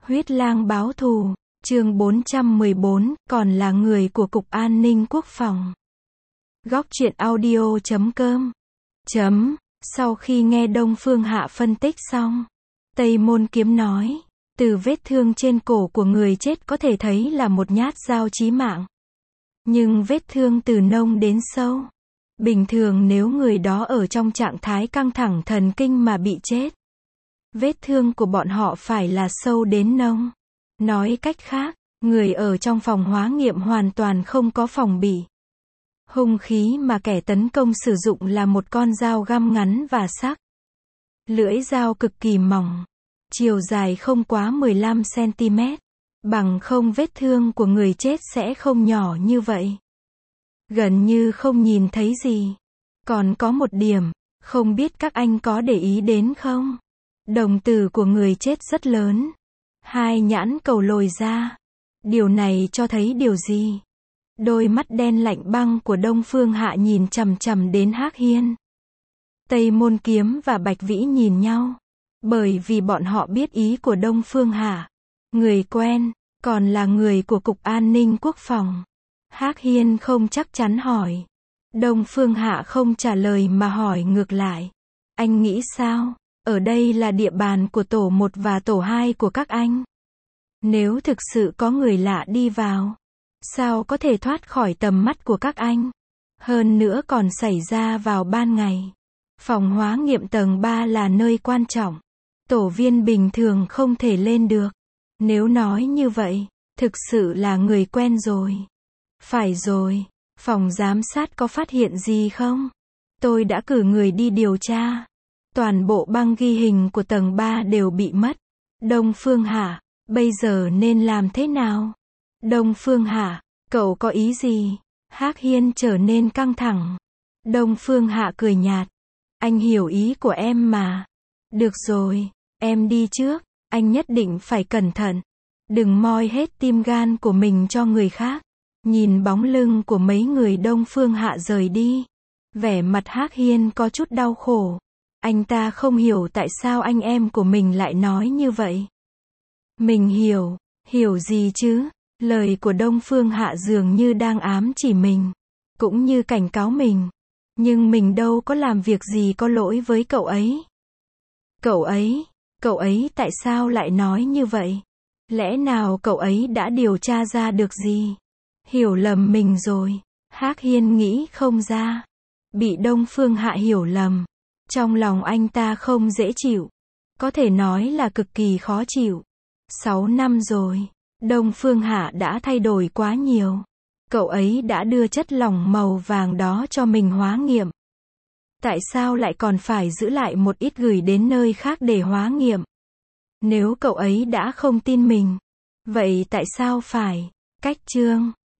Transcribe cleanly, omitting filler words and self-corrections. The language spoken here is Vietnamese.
Huyết lang báo thù, chương 414, còn là người của Cục An ninh Quốc phòng. Góc truyện audio.com. Sau khi nghe Đông Phương Hạ phân tích xong, Tây Môn Kiếm nói, từ vết thương trên cổ của người chết có thể thấy là một nhát dao chí mạng. Nhưng vết thương từ nông đến sâu. Bình thường nếu người đó ở trong trạng thái căng thẳng thần kinh mà bị chết, vết thương của bọn họ phải là sâu đến nông. Nói cách khác, người ở trong phòng hóa nghiệm hoàn toàn không có phòng bị. Hung khí mà kẻ tấn công sử dụng là một con dao găm ngắn và sắc. Lưỡi dao cực kỳ mỏng, chiều dài không quá 15 cm. Bằng không vết thương của người chết sẽ không nhỏ như vậy. Gần như không nhìn thấy gì. Còn có một điểm, không biết các anh có để ý đến không? Đồng tử của người chết rất lớn. Hai nhãn cầu lồi ra. Điều này cho thấy điều gì? Đôi mắt đen lạnh băng của Đông Phương Hạ nhìn chằm chằm đến Hắc Hiên. Tây Môn Kiếm và Bạch Vĩ nhìn nhau. Bởi vì bọn họ biết ý của Đông Phương Hạ. Người quen, còn là người của Cục An ninh Quốc phòng. Hắc Hiên không chắc chắn hỏi. Đông Phương Hạ không trả lời mà hỏi ngược lại. Anh nghĩ sao? Ở đây là địa bàn của tổ 1 và tổ 2 của các anh. Nếu thực sự có người lạ đi vào, sao có thể thoát khỏi tầm mắt của các anh? Hơn nữa còn xảy ra vào ban ngày. Phòng hóa nghiệm tầng 3 là nơi quan trọng. Tổ viên bình thường không thể lên được. Nếu nói như vậy, thực sự là người quen rồi. Phải rồi, phòng giám sát có phát hiện gì không? Tôi đã cử người đi điều tra. Toàn bộ băng ghi hình của tầng 3 đều bị mất. Đông Phương Hạ, bây giờ nên làm thế nào? Đông Phương Hạ, cậu có ý gì? Hắc Hiên trở nên căng thẳng. Đông Phương Hạ cười nhạt. Anh hiểu ý của em mà. Được rồi, em đi trước. Anh nhất định phải cẩn thận. Đừng moi hết tim gan của mình cho người khác. Nhìn bóng lưng của mấy người Đông Phương Hạ rời đi. Vẻ mặt Hắc Hiên có chút đau khổ. Anh ta không hiểu tại sao anh em của mình lại nói như vậy. Mình hiểu gì chứ? Lời của Đông Phương Hạ dường như đang ám chỉ mình. Cũng như cảnh cáo mình. Nhưng mình đâu có làm việc gì có lỗi với cậu ấy. Cậu ấy tại sao lại nói như vậy? Lẽ nào cậu ấy đã điều tra ra được gì? Hiểu lầm mình rồi. Hắc Hiên nghĩ không ra. Bị Đông Phương Hạ hiểu lầm. Trong lòng anh ta không dễ chịu. Có thể nói là cực kỳ khó chịu. 6 năm rồi. Đông Phương Hạ đã thay đổi quá nhiều. Cậu ấy đã đưa chất lỏng màu vàng đó cho mình hóa nghiệm. Tại sao lại còn phải giữ lại một ít gửi đến nơi khác để hóa nghiệm? Nếu cậu ấy đã không tin mình, vậy tại sao phải cách chương